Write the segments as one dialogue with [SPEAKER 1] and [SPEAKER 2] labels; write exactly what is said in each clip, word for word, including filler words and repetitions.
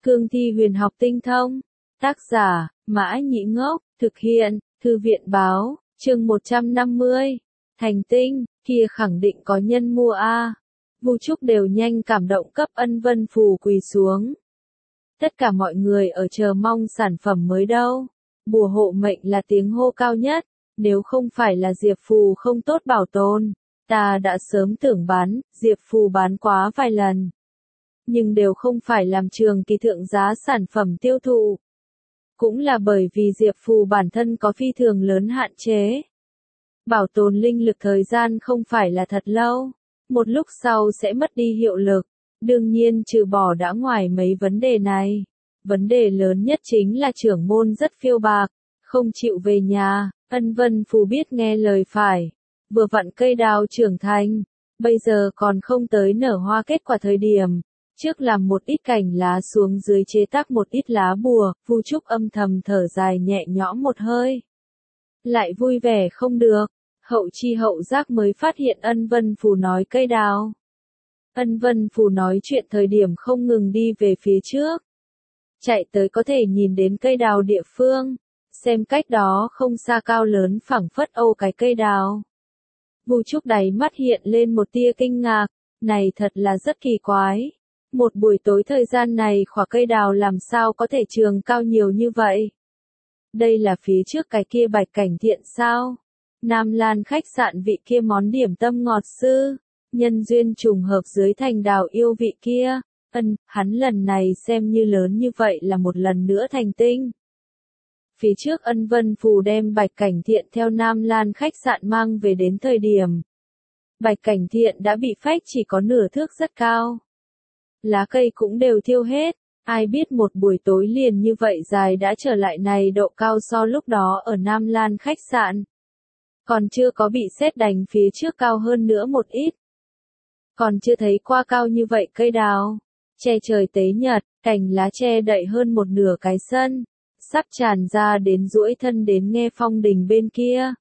[SPEAKER 1] Cương thi huyền học tinh thông. Tác giả, Mã Nhĩ Ngốc, thực hiện, Thư viện Báo, chương một trăm năm mươi. Thành tinh, kia khẳng định có nhân mua a. Vu Trúc đều nhanh cảm động cấp Ân Vân Phù quỳ xuống. Tất cả mọi người ở chờ mong sản phẩm mới đâu. Bùa hộ mệnh là tiếng hô cao nhất, nếu không phải là Diệp Phù không tốt bảo tồn, ta đã sớm tưởng bán, Diệp Phù bán quá vài lần. Nhưng đều không phải làm trường kỳ thượng giá sản phẩm tiêu thụ. Cũng là bởi vì Diệp Phù bản thân có phi thường lớn hạn chế. Bảo tồn linh lực thời gian không phải là thật lâu, một lúc sau sẽ mất đi hiệu lực. Đương nhiên trừ bỏ đã ngoài mấy vấn đề này. Vấn đề lớn nhất chính là trưởng môn rất phiêu bạc, không chịu về nhà. Ân Vân Phù biết nghe lời phải. Vừa vặn cây đào trưởng thành, bây giờ còn không tới nở hoa kết quả thời điểm. Trước làm một ít cành lá xuống dưới chế tác một ít lá bùa, Vu Trúc âm thầm thở dài nhẹ nhõm một hơi. Lại vui vẻ không được, hậu chi hậu giác mới phát hiện Ân Vân Phù nói cây đào. Ân Vân Phù nói chuyện thời điểm không ngừng đi về phía trước. Chạy tới có thể nhìn đến cây đào địa phương, xem cách đó không xa cao lớn phẳng phất âu cái cây đào. Vu Trúc đáy mắt hiện lên một tia kinh ngạc, này thật là rất kỳ quái. Một buổi tối thời gian này khỏa cây đào làm sao có thể trường cao nhiều như vậy? Đây là phía trước cái kia Bạch Cảnh Thiện sao? Nam Lan khách sạn vị kia món điểm tâm ngọt sư, nhân duyên trùng hợp dưới thành đào yêu vị kia. Ân, hắn lần này xem như lớn như vậy là một lần nữa thành tinh. Phía trước Ân Vân Phù đem Bạch Cảnh Thiện theo Nam Lan khách sạn mang về đến thời điểm. Bạch Cảnh Thiện đã bị phách chỉ có nửa thước rất cao. Lá cây cũng đều thiêu hết, ai biết một buổi tối liền như vậy dài đã trở lại này độ cao so lúc đó ở Nam Lan khách sạn. Còn chưa có bị sét đánh phía trước cao hơn nữa một ít. Còn chưa thấy qua cao như vậy cây đào. Che trời tế nhật, cành lá che đậy hơn một nửa cái sân, sắp tràn ra đến duỗi thân đến nghe phong đình bên kia.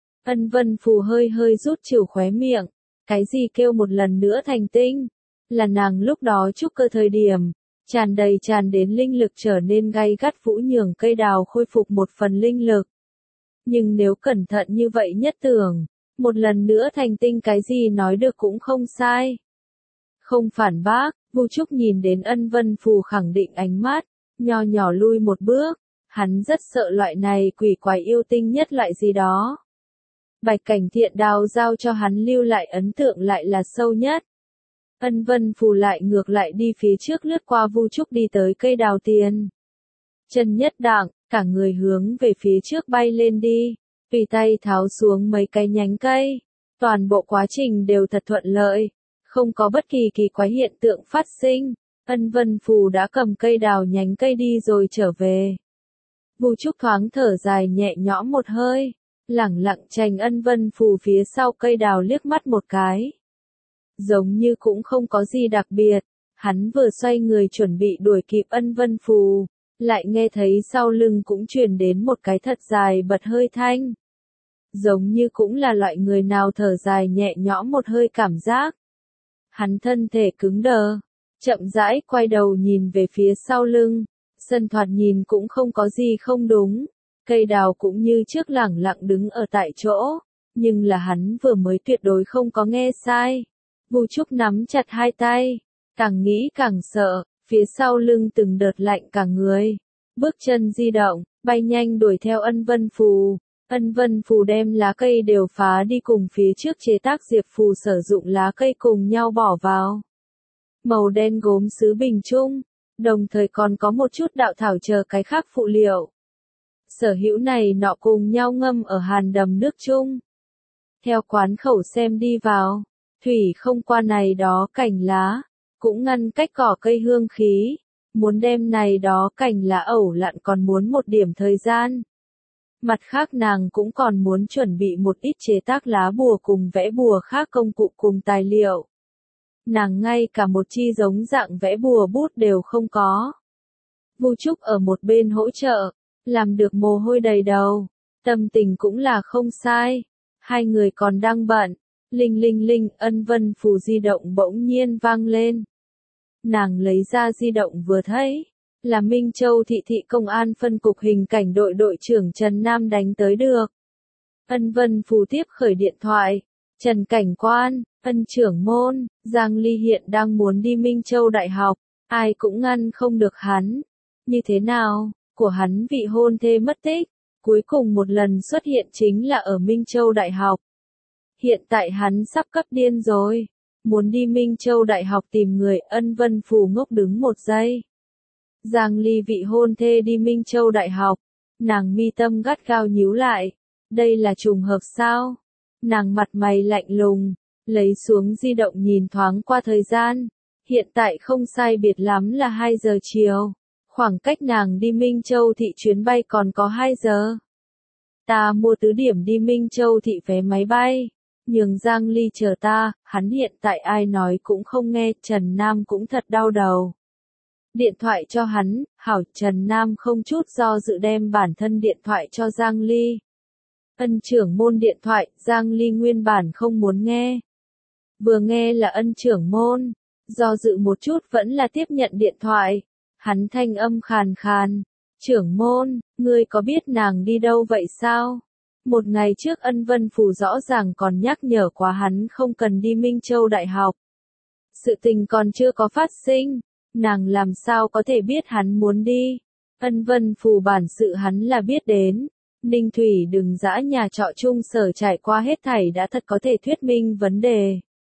[SPEAKER 1] Ân Vân Phù hơi hơi rút trừ khóe miệng, cái gì kêu một lần nữa thành tinh, là nàng lúc đó trúc cơ thời điểm, tràn đầy tràn đến linh lực trở nên gay gắt vũ nhường cây đào khôi phục một phần linh lực. Nhưng nếu cẩn thận như vậy nhất tưởng, một lần nữa thành tinh cái gì nói được cũng không sai. Không phản bác, Vu Trúc nhìn đến Ân Vân Phù khẳng định ánh mắt, nho nhỏ lui một bước, hắn rất sợ loại này quỷ quái yêu tinh nhất loại gì đó. Bạch Cảnh Thiện đào giao cho hắn lưu lại ấn tượng lại là sâu nhất. Ân Vân Phù lại ngược lại đi phía trước lướt qua Vu Trúc đi tới cây đào tiền. Chân nhất đặng, cả người hướng về phía trước bay lên đi, tùy tay tháo xuống mấy cái nhánh cây. Toàn bộ quá trình đều thật thuận lợi, không có bất kỳ kỳ quái hiện tượng phát sinh. Ân Vân Phù đã cầm cây đào nhánh cây đi rồi trở về. Vu Trúc thoáng thở dài nhẹ nhõm một hơi, lẳng lặng trành Ân Vân Phù phía sau cây đào liếc mắt một cái. Giống như cũng không có gì đặc biệt, hắn vừa xoay người chuẩn bị đuổi kịp Ân Vân Phù, lại nghe thấy sau lưng cũng truyền đến một cái thật dài bật hơi thanh. Giống như cũng là loại người nào thở dài nhẹ nhõm một hơi cảm giác. Hắn thân thể cứng đờ, chậm rãi quay đầu nhìn về phía sau lưng, sân thoạt nhìn cũng không có gì không đúng, cây đào cũng như trước lẳng lặng đứng ở tại chỗ, nhưng là hắn vừa mới tuyệt đối không có nghe sai. Vu Trúc nắm chặt hai tay, càng nghĩ càng sợ, phía sau lưng từng đợt lạnh cả người, bước chân di động, bay nhanh đuổi theo Ân Vân Phù. Ân Vân Phù đem lá cây đều phá đi cùng phía trước chế tác Diệp Phù sử dụng lá cây cùng nhau bỏ vào. Màu đen gốm sứ bình chung, đồng thời còn có một chút đạo thảo chờ cái khác phụ liệu. Sở hữu này nọ cùng nhau ngâm ở hàn đầm nước chung. Theo quán khẩu xem đi vào, thủy không qua này đó cành lá, cũng ngăn cách cỏ cây hương khí, muốn đem này đó cành lá ẩu lặn còn muốn một điểm thời gian. Mặt khác nàng cũng còn muốn chuẩn bị một ít chế tác lá bùa cùng vẽ bùa khác công cụ cùng tài liệu. Nàng ngay cả một chi giống dạng vẽ bùa bút đều không có. Vu Trúc ở một bên hỗ trợ, làm được mồ hôi đầy đầu, tâm tình cũng là không sai. Hai người còn đang bận, linh linh linh Ân Vân Phù di động bỗng nhiên vang lên. Nàng lấy ra di động vừa thấy, là Minh Châu thị thị công an phân cục hình cảnh đội đội trưởng Trần Nam đánh tới được. Ân Vân Phù tiếp khởi điện thoại. Trần cảnh quan, ân trưởng môn, Giang Ly hiện đang muốn đi Minh Châu Đại học, ai cũng ngăn không được hắn. Như thế nào, của hắn vị hôn thê mất tích, cuối cùng một lần xuất hiện chính là ở Minh Châu Đại học. Hiện tại hắn sắp cấp điên rồi, muốn đi Minh Châu Đại học tìm người. Ân Vân Phù ngốc đứng một giây. Giang Ly vị hôn thê đi Minh Châu Đại học, nàng mi tâm gắt gao nhíu lại, đây là trùng hợp sao? Nàng mặt mày lạnh lùng, lấy xuống di động nhìn thoáng qua thời gian, hiện tại không sai biệt lắm là hai giờ chiều, khoảng cách nàng đi Minh Châu thị chuyến bay còn có hai giờ. Ta mua tứ điểm đi Minh Châu thị vé máy bay, nhường Giang Ly chờ ta, hắn hiện tại ai nói cũng không nghe. Trần Nam cũng thật đau đầu. Điện thoại cho hắn, hảo. Trần Nam không chút do dự đem bản thân điện thoại cho Giang Ly. Ân trưởng môn điện thoại, Giang Ly nguyên bản không muốn nghe. Vừa nghe là ân trưởng môn, do dự một chút vẫn là tiếp nhận điện thoại. Hắn thanh âm khàn khàn, trưởng môn, ngươi có biết nàng đi đâu vậy sao? Một ngày trước Ân Vân Phù rõ ràng còn nhắc nhở quá hắn không cần đi Minh Châu Đại học. Sự tình còn chưa có phát sinh, nàng làm sao có thể biết hắn muốn đi? Ân Vân Phù bản sự hắn là biết đến. Ninh Thủy đừng dã nhà trọ chung sở trải qua hết thảy đã thật có thể thuyết minh vấn đề.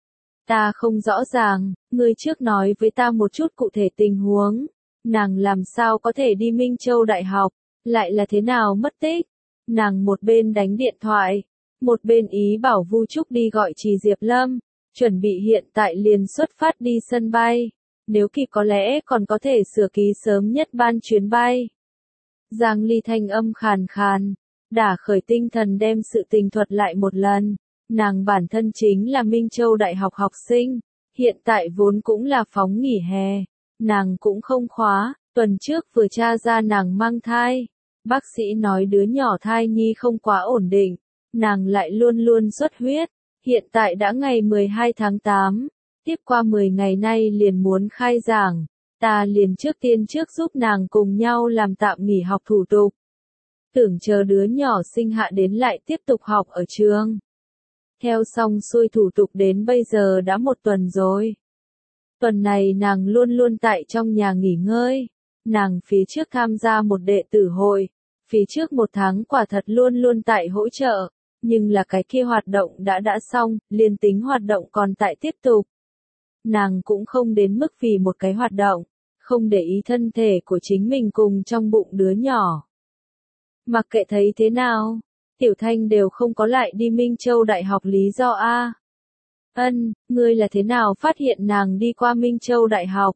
[SPEAKER 1] Ta không rõ ràng, ngươi trước nói với ta một chút cụ thể tình huống. Nàng làm sao có thể đi Minh Châu Đại học, lại là thế nào mất tích? Nàng một bên đánh điện thoại, một bên ý bảo Vu Trúc đi gọi Trì Diệp Lâm, chuẩn bị hiện tại liền xuất phát đi sân bay. Nếu kịp có lẽ còn có thể sửa ký sớm nhất ban chuyến bay. Giang Ly thanh âm khàn khàn, đả khởi tinh thần đem sự tình thuật lại một lần. Nàng bản thân chính là Minh Châu Đại học học sinh, hiện tại vốn cũng là phóng nghỉ hè. Nàng cũng không khóa, tuần trước vừa tra ra nàng mang thai. Bác sĩ nói đứa nhỏ thai nhi không quá ổn định, nàng lại luôn luôn xuất huyết. Hiện tại đã ngày mười hai tháng tám, tiếp qua mười ngày nay liền muốn khai giảng. Ta liền trước tiên trước giúp nàng cùng nhau làm tạm nghỉ học thủ tục. Tưởng chờ đứa nhỏ sinh hạ đến lại tiếp tục học ở trường. Theo xong xuôi thủ tục đến bây giờ đã một tuần rồi. Tuần này nàng luôn luôn tại trong nhà nghỉ ngơi. Nàng phía trước tham gia một đệ tử hội. Phía trước một tháng quả thật luôn luôn tại hỗ trợ. Nhưng là cái kia hoạt động đã đã xong, liên tính hoạt động còn tại tiếp tục. Nàng cũng không đến mức vì một cái hoạt động, không để ý thân thể của chính mình cùng trong bụng đứa nhỏ. Mặc kệ thấy thế nào, Tiểu Thanh đều không có lại đi Minh Châu Đại học lý do a. Ân, ngươi là thế nào phát hiện nàng đi qua Minh Châu Đại học?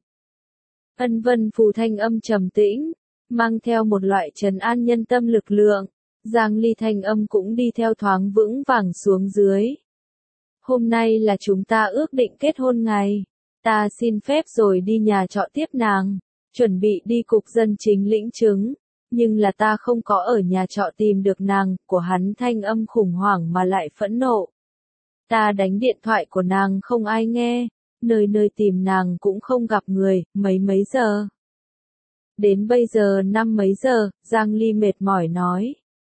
[SPEAKER 1] Ân Vân Phù thanh âm trầm tĩnh, mang theo một loại trấn an nhân tâm lực lượng. Giang Ly thanh âm cũng đi theo thoáng vững vàng xuống dưới. Hôm nay là chúng ta ước định kết hôn ngày. Ta xin phép rồi đi nhà trọ tiếp nàng, chuẩn bị đi cục dân chính lĩnh chứng. Nhưng là ta không có ở nhà trọ tìm được nàng. Của hắn thanh âm khủng hoảng mà lại phẫn nộ. Ta đánh điện thoại của nàng không ai nghe, nơi nơi tìm nàng cũng không gặp người. Mấy mấy giờ? Đến bây giờ năm mấy giờ? Giang Ly mệt mỏi nói.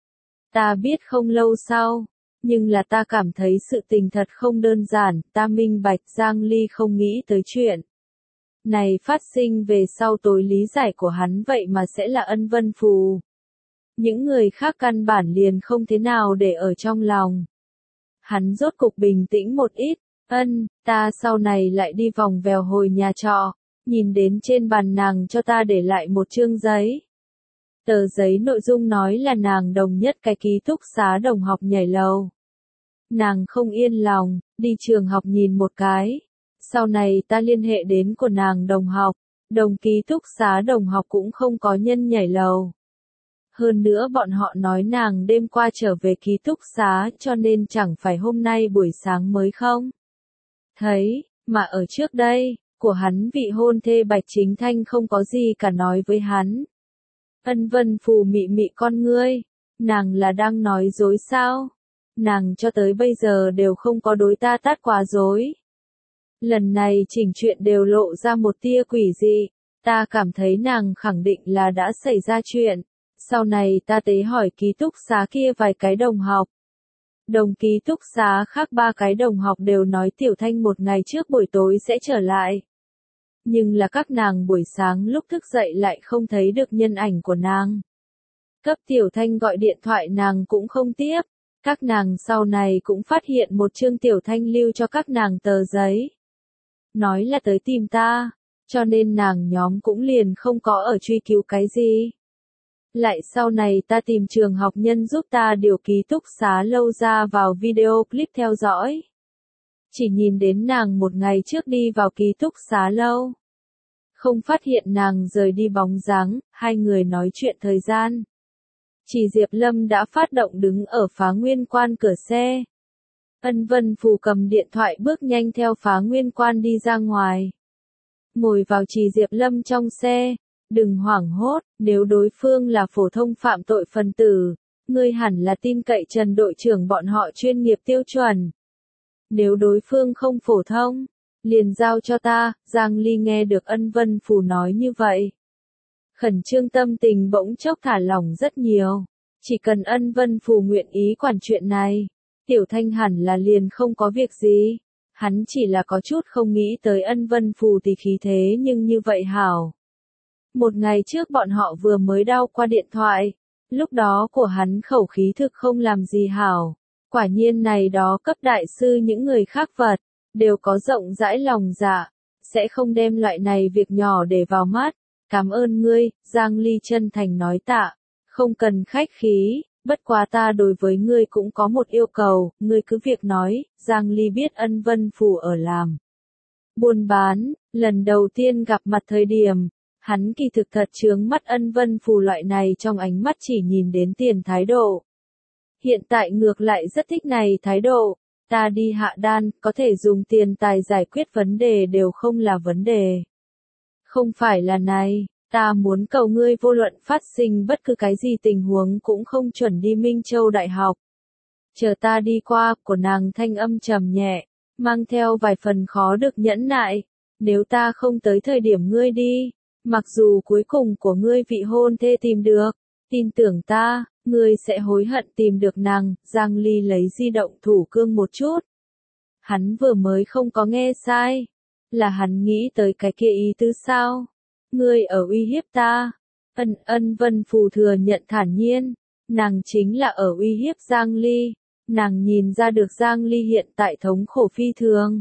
[SPEAKER 1] Ta biết không lâu sau, nhưng là ta cảm thấy sự tình thật không đơn giản. Ta minh bạch. Giang Ly không nghĩ tới chuyện này phát sinh về sau. Tối lý giải của hắn vậy mà sẽ là Ân Vân Phù. Những người khác căn bản liền không thế nào để ở trong lòng. Hắn rốt cục bình tĩnh một ít. Ân, ta sau này lại đi vòng vèo hồi nhà trọ, nhìn đến trên bàn nàng cho ta để lại một chương giấy. Tờ giấy nội dung nói là nàng đồng nhất cái ký túc xá đồng học nhảy lầu. Nàng không yên lòng, đi trường học nhìn một cái. Sau này ta liên hệ đến của nàng đồng học, đồng ký túc xá đồng học cũng không có nhân nhảy lầu. Hơn nữa bọn họ nói nàng đêm qua trở về ký túc xá cho nên chẳng phải hôm nay buổi sáng mới không? Thấy, mà ở trước đây, của hắn vị hôn thê Bạch Chính Thanh không có gì cả nói với hắn. Ân Vân Phù mị mị con ngươi, nàng là đang nói dối sao? Nàng cho tới bây giờ đều không có đối ta tát quá dối. Lần này chỉnh chuyện đều lộ ra một tia quỷ dị, Ta cảm thấy nàng khẳng định là đã xảy ra chuyện. Sau này ta tế hỏi ký túc xá kia vài cái đồng học. Đồng ký túc xá khác ba cái đồng học đều nói Tiểu Thanh một ngày trước buổi tối sẽ trở lại. Nhưng là các nàng buổi sáng lúc thức dậy lại không thấy được nhân ảnh của nàng. Cấp Tiểu Thanh gọi điện thoại nàng cũng không tiếp. Các nàng sau này cũng phát hiện một chương Tiểu Thanh lưu cho các nàng tờ giấy. Nói là tới tìm ta, cho nên nàng nhóm cũng liền không có ở truy cứu cái gì. Lại sau này ta tìm trường học nhân giúp ta điều ký túc xá lâu ra vào video clip theo dõi. Chỉ nhìn đến nàng một ngày trước đi vào ký túc xá lâu. Không phát hiện nàng rời đi bóng dáng, hai người nói chuyện thời gian. Chỉ Diệp Lâm đã phát động đứng ở Phá Nguyên Quan cửa xe. Ân Vân Phù cầm điện thoại bước nhanh theo Phá Nguyên Quan đi ra ngoài. Ngồi vào Chỉ Diệp Lâm trong xe. Đừng hoảng hốt, nếu đối phương là phổ thông phạm tội phần tử, ngươi hẳn là tin cậy Trần đội trưởng bọn họ chuyên nghiệp tiêu chuẩn. Nếu đối phương không phổ thông, liền giao cho ta. Giang Ly nghe được Ân Vân Phù nói như vậy. Khẩn trương tâm tình bỗng chốc thả lỏng rất nhiều. Chỉ cần Ân Vân Phù nguyện ý quản chuyện này, Tiểu Thanh hẳn là liền không có việc gì. Hắn chỉ là có chút không nghĩ tới Ân Vân Phù thì khí thế nhưng như vậy hảo. Một ngày trước bọn họ vừa mới đao qua điện thoại, lúc đó của hắn khẩu khí thực không làm gì hảo. Quả nhiên này đó cấp đại sư những người khác vật, đều có rộng rãi lòng dạ, sẽ không đem loại này việc nhỏ để vào mắt. Cảm ơn ngươi, Giang Ly chân thành nói tạ, không cần khách khí, bất quá ta đối với ngươi cũng có một yêu cầu, ngươi cứ việc nói. Giang Ly biết Ân Vân Phù ở làm buôn bán, lần đầu tiên gặp mặt thời điểm. Hắn kỳ thực thật chướng mắt Ân Vân Phù loại này trong ánh mắt chỉ nhìn đến tiền thái độ. Hiện tại ngược lại rất thích này thái độ. Ta đi hạ đan, có thể dùng tiền tài giải quyết vấn đề đều không là vấn đề. Không phải là này, ta muốn cầu ngươi vô luận phát sinh bất cứ cái gì tình huống cũng không chuẩn đi Minh Châu Đại học. Chờ ta đi qua, của nàng thanh âm trầm nhẹ, mang theo vài phần khó được nhẫn nại. Nếu ta không tới thời điểm ngươi đi, mặc dù cuối cùng của ngươi vị hôn thê tìm được, tin tưởng ta, ngươi sẽ hối hận tìm được nàng. Giang Ly lấy di động thủ cương một chút. Hắn vừa mới không có nghe sai. Là hắn nghĩ tới cái kia ý tứ sao? Ngươi ở uy hiếp ta. Ân Ân Vân Phù thừa nhận thản nhiên. Nàng chính là ở uy hiếp Giang Ly. Nàng nhìn ra được Giang Ly hiện tại thống khổ phi thường.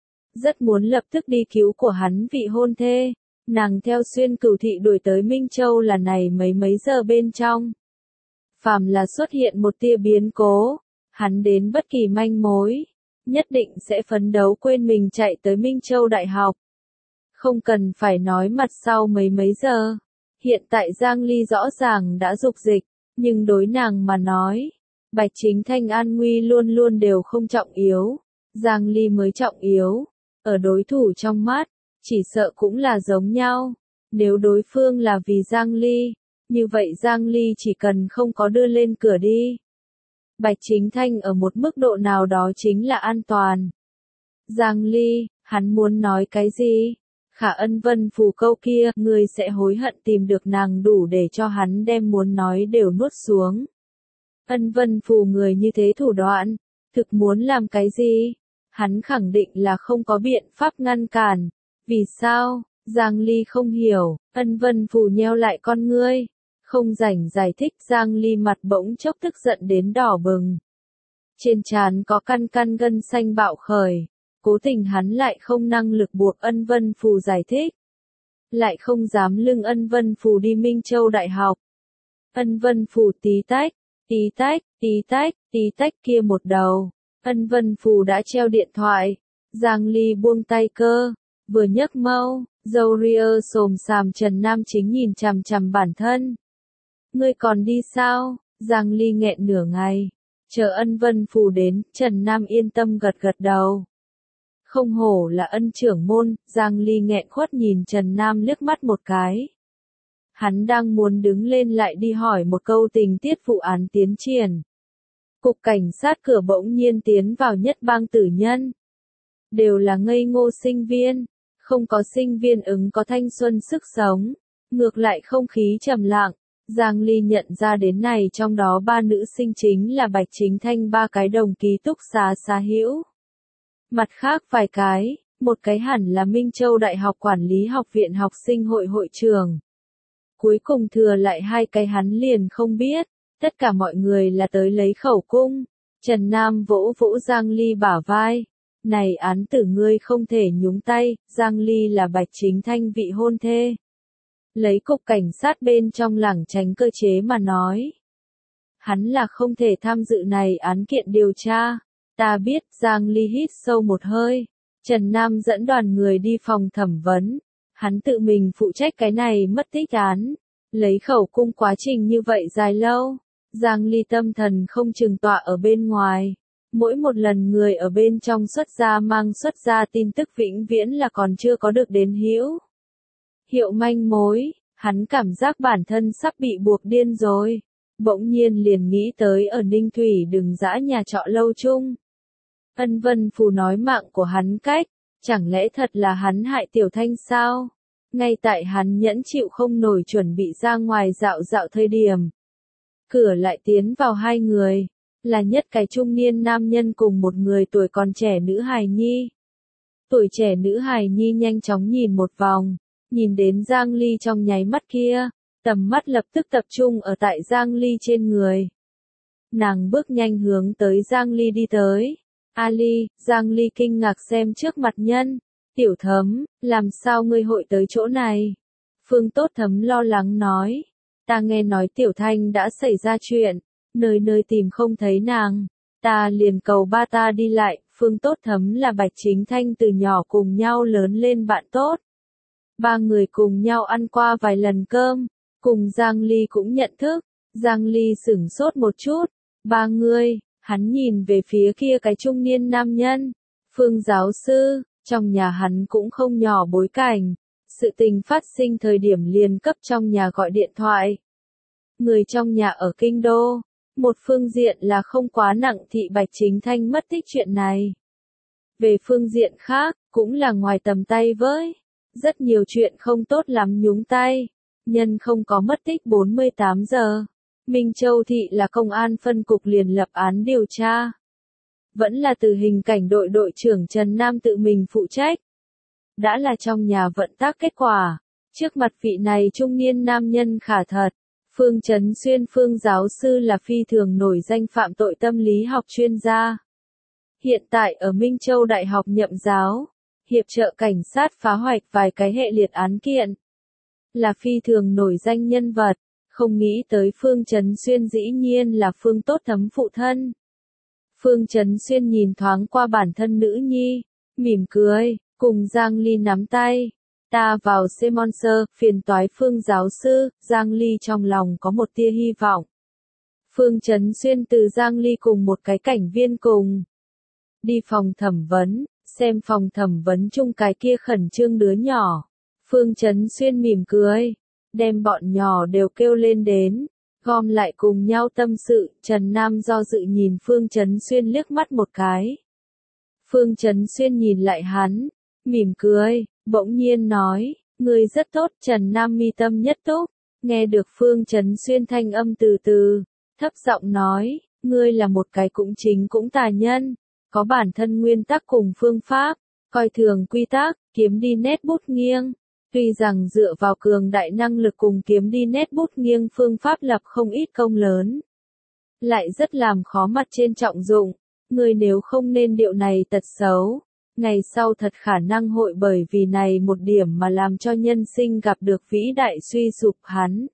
[SPEAKER 1] Rất muốn lập tức đi cứu của hắn vị hôn thê. Nàng theo Xuyên Cửu Thị đuổi tới Minh Châu là này mấy mấy giờ bên trong. Phàm là xuất hiện một tia biến cố, hắn đến bất kỳ manh mối, nhất định sẽ phấn đấu quên mình chạy tới Minh Châu Đại học. Không cần phải nói mặt sau mấy mấy giờ. Hiện tại Giang Ly rõ ràng đã dục dịch, nhưng đối nàng mà nói, Bạch Chính Thanh an nguy luôn luôn đều không trọng yếu. Giang Ly mới trọng yếu. Ở đối thủ trong mắt, chỉ sợ cũng là giống nhau. Nếu đối phương là vì Giang Ly, như vậy Giang Ly chỉ cần không có đưa lên cửa đi. Bạch Chính Thanh ở một mức độ nào đó chính là an toàn. Giang Ly, hắn muốn nói cái gì? Khả Ân Vân Phù câu kia, ngươi sẽ hối hận tìm được nàng đủ để cho hắn đem muốn nói đều nuốt xuống. Ân Vân Phù người như thế thủ đoạn, thực muốn làm cái gì? Hắn khẳng định là không có biện pháp ngăn cản. Vì sao? Giang Ly không hiểu. Ân Vân Phù nheo lại con ngươi. Không rảnh giải thích. Giang Ly mặt bỗng chốc tức giận đến đỏ bừng. Trên trán có căn căn gân xanh bạo khởi. Cố tình hắn lại không năng lực buộc Ân Vân Phù giải thích. Lại không dám lưng Ân Vân Phù đi Minh Châu Đại học. Ân Vân Phù tí tách, tí tách, tí tách, tí tách kia một đầu. Ân Vân Phù đã treo điện thoại. Giang Ly buông tay cơ. Vừa nhấc mâu, dâu ria xồm xàm Trần Nam Chính nhìn chằm chằm bản thân. Ngươi còn đi sao? Giang Ly nghẹn nửa ngày. Chờ Ân Vân Phù đến, Trần Nam yên tâm gật gật đầu. Không hổ là Ân trưởng môn. Giang Ly nghẹn khuất nhìn Trần Nam liếc mắt một cái. Hắn đang muốn đứng lên lại đi hỏi một câu tình tiết vụ án tiến triển. Cục cảnh sát cửa bỗng nhiên tiến vào Nhất Bang tử nhân. Đều là ngây ngô sinh viên. Không có sinh viên ứng có thanh xuân sức sống, ngược lại không khí trầm lặng. Giang Ly nhận ra đến này trong đó ba nữ sinh chính là Bạch Chính Thanh ba cái đồng ký túc xá xá hữu. Mặt khác vài cái, một cái hẳn là Minh Châu Đại học Quản lý học viện học sinh hội hội trưởng. Cuối cùng thừa lại hai cái hắn liền không biết, tất cả mọi người là tới lấy khẩu cung. Trần Nam vỗ vỗ Giang Ly bả vai. Này án tử ngươi không thể nhúng tay, Giang Ly là Bạch Chính Thanh vị hôn thê. Lấy cục cảnh sát bên trong lảng tránh cơ chế mà nói. Hắn là không thể tham dự này án kiện điều tra. Ta biết, Giang Ly hít sâu một hơi. Trần Nam dẫn đoàn người đi phòng thẩm vấn. Hắn tự mình phụ trách cái này mất tích án. Lấy khẩu cung quá trình như vậy dài lâu. Giang Ly tâm thần không chừng tọa ở bên ngoài. Mỗi một lần người ở bên trong xuất ra mang xuất ra tin tức vĩnh viễn là còn chưa có được đến hữu hiệu manh mối, hắn cảm giác bản thân sắp bị buộc điên rồi. Bỗng nhiên liền nghĩ tới ở Ninh Thủy đừng dã nhà trọ lâu chung. Ân Vân Phù nói mạng của hắn cách, chẳng lẽ thật là hắn hại Tiểu Thanh sao? Ngay tại hắn nhẫn chịu không nổi chuẩn bị ra ngoài dạo dạo thời điểm. Cửa lại tiến vào hai người, là nhất cái trung niên nam nhân cùng một người tuổi còn trẻ nữ hài nhi. Tuổi trẻ nữ hài nhi nhanh chóng nhìn một vòng, nhìn đến Giang Ly trong nháy mắt kia, tầm mắt lập tức tập trung ở tại Giang Ly trên người. Nàng bước nhanh hướng tới Giang Ly đi tới. Ali, Giang Ly kinh ngạc xem trước mặt nhân. Tiểu Thấm, làm sao ngươi hội tới chỗ này? Phương Tốt Thấm lo lắng nói. Ta nghe nói Tiểu Thanh đã xảy ra chuyện, nơi nơi tìm không thấy nàng. Ta liền cầu ba ta đi lại, Phương Tốt Thấm là Bạch Chính Thanh từ nhỏ cùng nhau lớn lên bạn tốt. Ba người cùng nhau ăn qua vài lần cơm, cùng Giang Ly cũng nhận thức. Giang Ly sửng sốt một chút. Ba người, hắn nhìn về phía kia cái trung niên nam nhân. Phương giáo sư, trong nhà hắn cũng không nhỏ bối cảnh. Sự tình phát sinh thời điểm liền cấp trong nhà gọi điện thoại. Người trong nhà ở Kinh Đô. Một phương diện là không quá nặng thị Bạch Chính Thanh mất tích chuyện này. Về phương diện khác, cũng là ngoài tầm tay với. Rất nhiều chuyện không tốt lắm nhúng tay. Nhân không có mất tích bốn mươi tám giờ. Minh Châu thị là công an phân cục liền lập án điều tra. Vẫn là từ hình cảnh đội đội trưởng Trần Nam tự mình phụ trách. Đã là trong nhà vận tác kết quả. Trước mặt vị này trung niên nam nhân khả thật. Phương Trấn Xuyên Phương giáo sư là phi thường nổi danh phạm tội tâm lý học chuyên gia. Hiện tại ở Minh Châu Đại học nhậm giáo, hiệp trợ cảnh sát phá hoạch vài cái hệ liệt án kiện. Là phi thường nổi danh nhân vật, không nghĩ tới Phương Trấn Xuyên dĩ nhiên là Phương Tốt Thấm phụ thân. Phương Trấn Xuyên nhìn thoáng qua bản thân nữ nhi, mỉm cười, cùng Giang Ly nắm tay. Ta vào Semonser, phiền toái Phương giáo sư, Giang Ly trong lòng có một tia hy vọng. Phương Trấn Xuyên từ Giang Ly cùng một cái cảnh viên cùng. Đi phòng thẩm vấn, xem phòng thẩm vấn chung cái kia khẩn trương đứa nhỏ. Phương Trấn Xuyên mỉm cười, đem bọn nhỏ đều kêu lên đến, gom lại cùng nhau tâm sự. Trần Nam do dự nhìn Phương Trấn Xuyên liếc mắt một cái. Phương Trấn Xuyên nhìn lại hắn, mỉm cười. Bỗng nhiên nói, người rất tốt. Trần Nam mi tâm nhất túc, nghe được Phương Trấn Xuyên thanh âm từ từ, thấp giọng nói, ngươi là một cái cũng chính cũng tà nhân, có bản thân nguyên tắc cùng phương pháp, coi thường quy tắc, kiếm đi nét bút nghiêng. Tuy rằng dựa vào cường đại năng lực cùng kiếm đi nét bút nghiêng phương pháp lập không ít công lớn, lại rất làm khó mặt trên trọng dụng, ngươi nếu không nên điệu này tật xấu. Ngày sau thật khả năng hội bởi vì này một điểm mà làm cho nhân sinh gặp được vĩ đại suy sụp. Hắn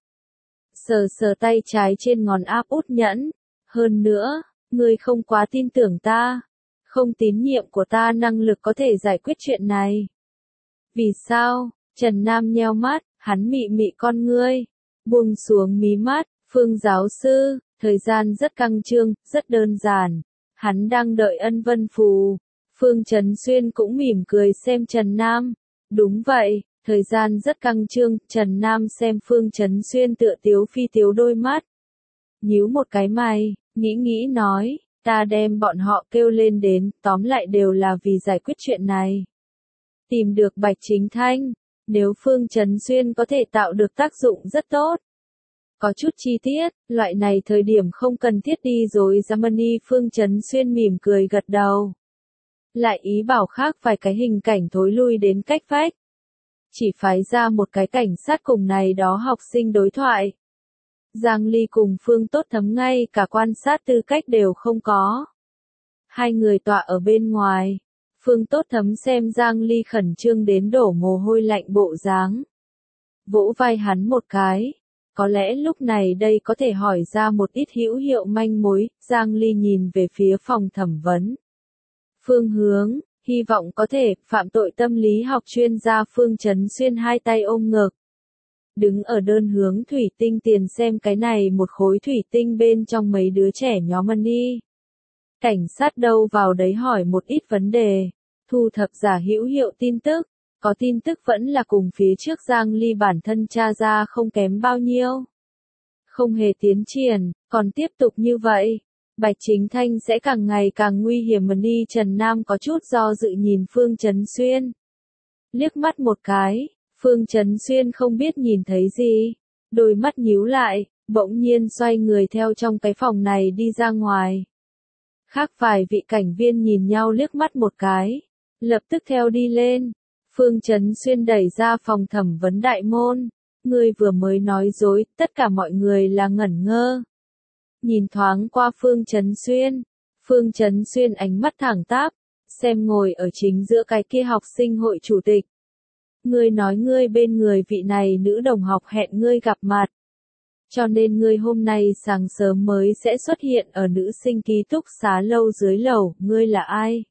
[SPEAKER 1] sờ sờ tay trái trên ngón áp út nhẫn. Hơn nữa, ngươi không quá tin tưởng ta, không tín nhiệm của ta năng lực có thể giải quyết chuyện này. Vì sao? Trần Nam nheo mắt, hắn mị mị con ngươi, buông xuống mí mắt. Phương giáo sư, thời gian rất căng trương, rất đơn giản. Hắn đang đợi Ân Vân Phù. Phương Trấn Xuyên cũng mỉm cười xem Trần Nam. Đúng vậy, thời gian rất căng trương. Trần Nam xem Phương Trấn Xuyên tựa tiếu phi tiếu đôi mắt. Nhíu một cái mày, nghĩ nghĩ nói, ta đem bọn họ kêu lên đến, tóm lại đều là vì giải quyết chuyện này. tìm được Bạch Chính Thanh. Nếu Phương Chấn Xuyên có thể tạo được tác dụng rất tốt. Có chút chi tiết, loại này thời điểm không cần thiết đi rồi Germany. Phương Chấn Xuyên mỉm cười gật đầu. Lại ý bảo khác vài cái hình cảnh thối lui đến cách vách. Chỉ phái ra một cái cảnh sát cùng này đó học sinh đối thoại. Giang Ly cùng Phương Tốt Thấm ngay cả quan sát tư cách đều không có. Hai người tọa ở bên ngoài. Phương Tốt Thấm xem Giang Ly khẩn trương đến đổ mồ hôi lạnh bộ dáng. Vỗ vai hắn một cái. Có lẽ lúc này đây có thể hỏi ra một ít hữu hiệu manh mối. Giang Ly nhìn về phía phòng thẩm vấn. Phương Hướng, hy vọng có thể, phạm tội tâm lý học chuyên gia Phương Chấn Xuyên hai tay ôm ngực. Đứng ở đơn hướng thủy tinh tiền xem cái này một khối thủy tinh bên trong mấy đứa trẻ nhóm ăn đi. Cảnh sát đâu vào đấy hỏi một ít vấn đề, thu thập giả hữu hiệu tin tức, có tin tức vẫn là cùng phía trước Giang Ly bản thân tra ra không kém bao nhiêu. Không hề tiến triển, còn tiếp tục như vậy, Bạch Chính Thanh sẽ càng ngày càng nguy hiểm. Đi Trần Nam có chút do dự nhìn Phương Chấn Xuyên. Liếc mắt một cái, Phương Chấn Xuyên không biết nhìn thấy gì, đôi mắt nhíu lại, bỗng nhiên xoay người theo trong cái phòng này đi ra ngoài. Khác vài vị cảnh viên nhìn nhau liếc mắt một cái, lập tức theo đi lên. Phương Chấn Xuyên đẩy ra phòng thẩm vấn đại môn. Ngươi vừa mới nói dối, tất cả mọi người là ngẩn ngơ. Nhìn thoáng qua Phương Chấn Xuyên, Phương Chấn Xuyên ánh mắt thẳng tắp, xem ngồi ở chính giữa cái kia học sinh hội chủ tịch. Ngươi nói ngươi bên người vị này nữ đồng học hẹn ngươi gặp mặt. Cho nên ngươi hôm nay sáng sớm mới sẽ xuất hiện ở nữ sinh ký túc xá lâu dưới lầu, ngươi là ai?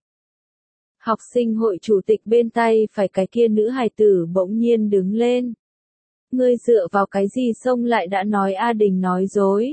[SPEAKER 1] Học sinh hội chủ tịch bên tay phải cái kia nữ hài tử bỗng nhiên đứng lên. Ngươi dựa vào cái gì xông lại đã nói A Đình nói dối?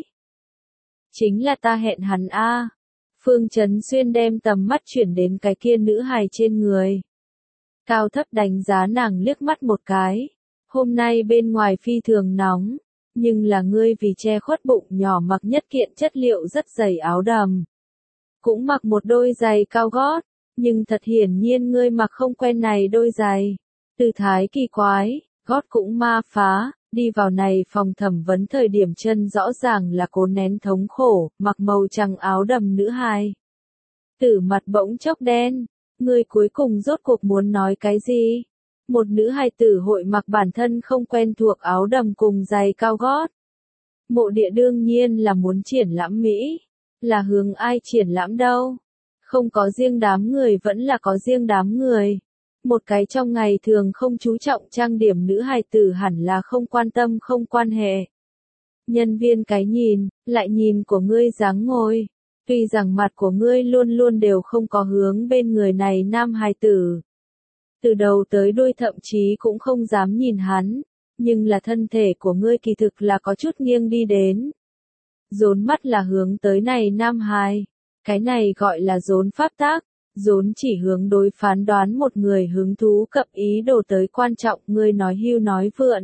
[SPEAKER 1] Chính là ta hẹn hắn A. Phương Chấn Xuyên đem tầm mắt chuyển đến cái kia nữ hài trên người. Cao thấp đánh giá nàng liếc mắt một cái. Hôm nay bên ngoài phi thường nóng, nhưng là ngươi vì che khuất bụng nhỏ mặc nhất kiện chất liệu rất dày áo đầm. Cũng mặc một đôi giày cao gót, nhưng thật hiển nhiên ngươi mặc không quen này đôi giày. Tư thái kỳ quái, gót cũng ma phá, đi vào này phòng thẩm vấn thời điểm chân rõ ràng là cố nén thống khổ, mặc màu trắng áo đầm nữ hài. Tử mặt bỗng chốc đen, ngươi cuối cùng rốt cuộc muốn nói cái gì? Một nữ hài tử hội mặc bản thân không quen thuộc áo đầm cùng giày cao gót. Mộ địa đương nhiên là muốn triển lãm Mỹ, là hướng ai triển lãm đâu? Không có riêng đám người vẫn là có riêng đám người. Một cái trong ngày thường không chú trọng trang điểm nữ hài tử hẳn là không quan tâm không quan hệ. Nhân viên cái nhìn, lại nhìn của ngươi dáng ngồi. Tuy rằng mặt của ngươi luôn luôn đều không có hướng bên người này nam hài tử. Từ đầu tới đuôi thậm chí cũng không dám nhìn hắn, nhưng là thân thể của ngươi kỳ thực là có chút nghiêng đi đến. Dốn mắt là hướng tới này nam hài. Cái này gọi là dốn pháp tác. Dốn chỉ hướng đối phán đoán một người hứng thú cập ý đồ tới quan trọng, ngươi nói hưu nói vượn.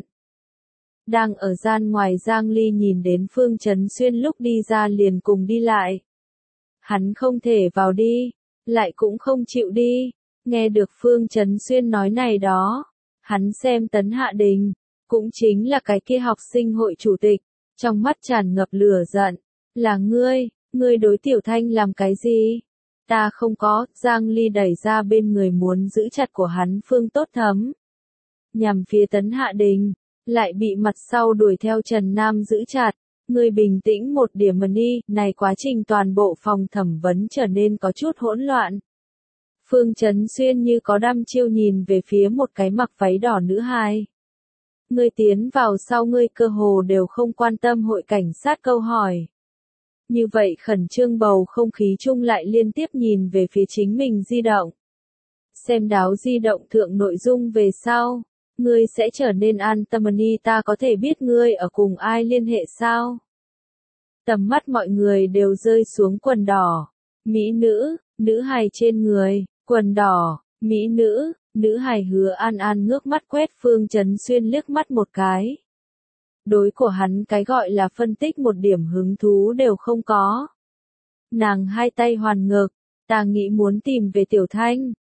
[SPEAKER 1] Đang ở gian ngoài Giang Ly nhìn đến Phương Chấn Xuyên lúc đi ra liền cùng đi lại. Hắn không thể vào đi, lại cũng không chịu đi. Nghe được Phương Chấn Xuyên nói này đó, hắn xem Tấn Hạ Đình, cũng chính là cái kia học sinh hội chủ tịch, trong mắt tràn ngập lửa giận. Là ngươi, ngươi đối Tiểu Thanh làm cái gì? Ta không có. Giang Ly đẩy ra bên người muốn giữ chặt của hắn Phương Tốt Thấm. Nhằm phía Tấn Hạ Đình, lại bị mặt sau đuổi theo Trần Nam giữ chặt. Ngươi bình tĩnh một điểm mà đi, này quá trình toàn bộ phòng thẩm vấn trở nên có chút hỗn loạn. Phương Chấn Xuyên như có đăm chiêu nhìn về phía một cái mặc váy đỏ nữ hài. Ngươi tiến vào sau ngươi cơ hồ đều không quan tâm hội cảnh sát câu hỏi. Như vậy khẩn trương bầu không khí chung lại liên tiếp nhìn về phía chính mình di động. Xem đáo di động thượng nội dung về sau, ngươi sẽ trở nên an tâm đi, ta có thể biết ngươi ở cùng ai liên hệ sao? Tầm mắt mọi người đều rơi xuống quần đỏ, mỹ nữ, nữ hài trên người, quần đỏ, mỹ nữ, nữ hài Hứa An An ngước mắt quét Phương Chấn Xuyên liếc mắt một cái. Đối của hắn cái gọi là phân tích một điểm hứng thú đều không có. Nàng hai tay hoàn ngực, ta nghĩ muốn tìm về Tiểu Thanh,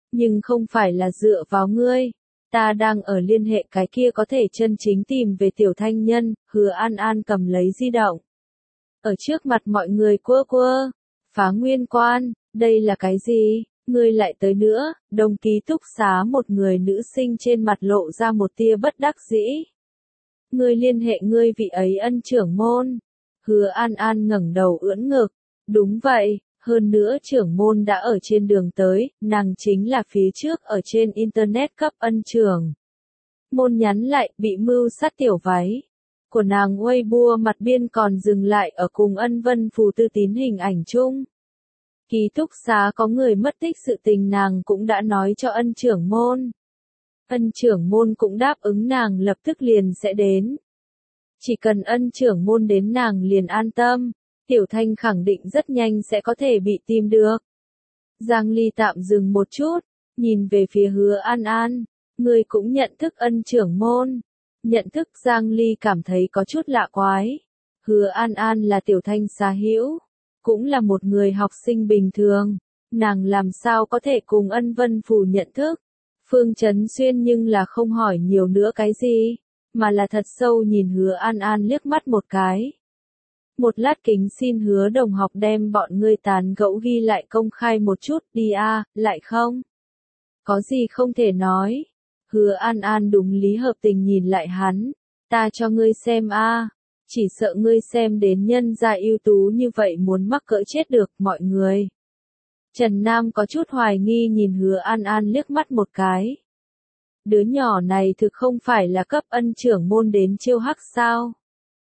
[SPEAKER 1] nhưng không phải là dựa vào ngươi. Ta đang ở liên hệ cái kia có thể chân chính tìm về Tiểu Thanh Nhân. Hứa An An cầm lấy di động. Ở trước mặt mọi người quơ quơ. Phá Nguyên Quan, đây là cái gì? Ngươi lại tới nữa. Đồng ký túc xá một người nữ sinh trên mặt lộ ra một tia bất đắc dĩ. Ngươi liên hệ ngươi vị ấy ân trưởng môn. Hứa An An ngẩng đầu ưỡn ngực. Đúng vậy, hơn nữa trưởng môn đã ở trên đường tới, nàng chính là phía trước ở trên internet cấp ân trưởng. Môn nhắn lại, bị mưu sát tiểu váy của nàng Weibo mặt biên còn dừng lại ở cùng ân vân phù tư tín hình ảnh chung. Ký túc xá có người mất tích sự tình nàng cũng đã nói cho ân trưởng môn. Ân trưởng môn cũng đáp ứng nàng lập tức liền sẽ đến. Chỉ cần ân trưởng môn đến nàng liền an tâm, Tiểu Thanh khẳng định rất nhanh sẽ có thể bị tìm được. Giang Ly tạm dừng một chút, nhìn về phía Hứa An An, người cũng nhận thức ân trưởng môn. Nhận thức Giang Ly cảm thấy có chút lạ quái. Hứa An An là Tiểu Thanh xá hữu, cũng là một người học sinh bình thường, nàng làm sao có thể cùng ân vân phù nhận thức. Phương Chấn Xuyên nhưng là không hỏi nhiều nữa cái gì, mà là thật sâu nhìn Hứa An An liếc mắt một cái. Một lát kính xin Hứa đồng học đem bọn ngươi tán gẫu ghi lại công khai một chút đi a, à, lại không? Có gì không thể nói? Hứa An An đúng lý hợp tình nhìn lại hắn, ta cho ngươi xem a, à. Chỉ sợ ngươi xem đến nhân gia ưu tú như vậy muốn mắc cỡ chết được mọi người. Trần Nam có chút hoài nghi nhìn Hứa An An liếc mắt một cái. Đứa nhỏ này thực không phải là cấp ân trưởng môn đến chiêu hắc sao?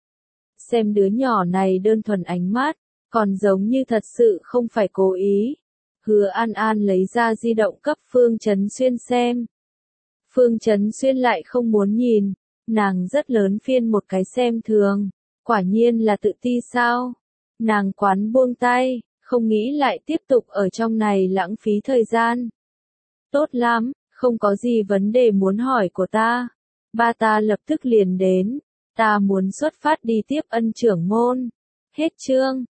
[SPEAKER 1] Xem đứa nhỏ này đơn thuần ánh mắt, còn giống như thật sự không phải cố ý. Hứa An An lấy ra di động cấp Phương Chấn Xuyên xem. Phương Chấn Xuyên lại không muốn nhìn, nàng rất lớn phiên một cái xem thường. Quả nhiên là tự ti sao? Nàng quán buông tay, không nghĩ lại tiếp tục ở trong này lãng phí thời gian. Tốt lắm, không có gì vấn đề muốn hỏi của ta. Ba ta lập tức liền đến. Ta muốn xuất phát đi tiếp ân trưởng môn. Hết chương.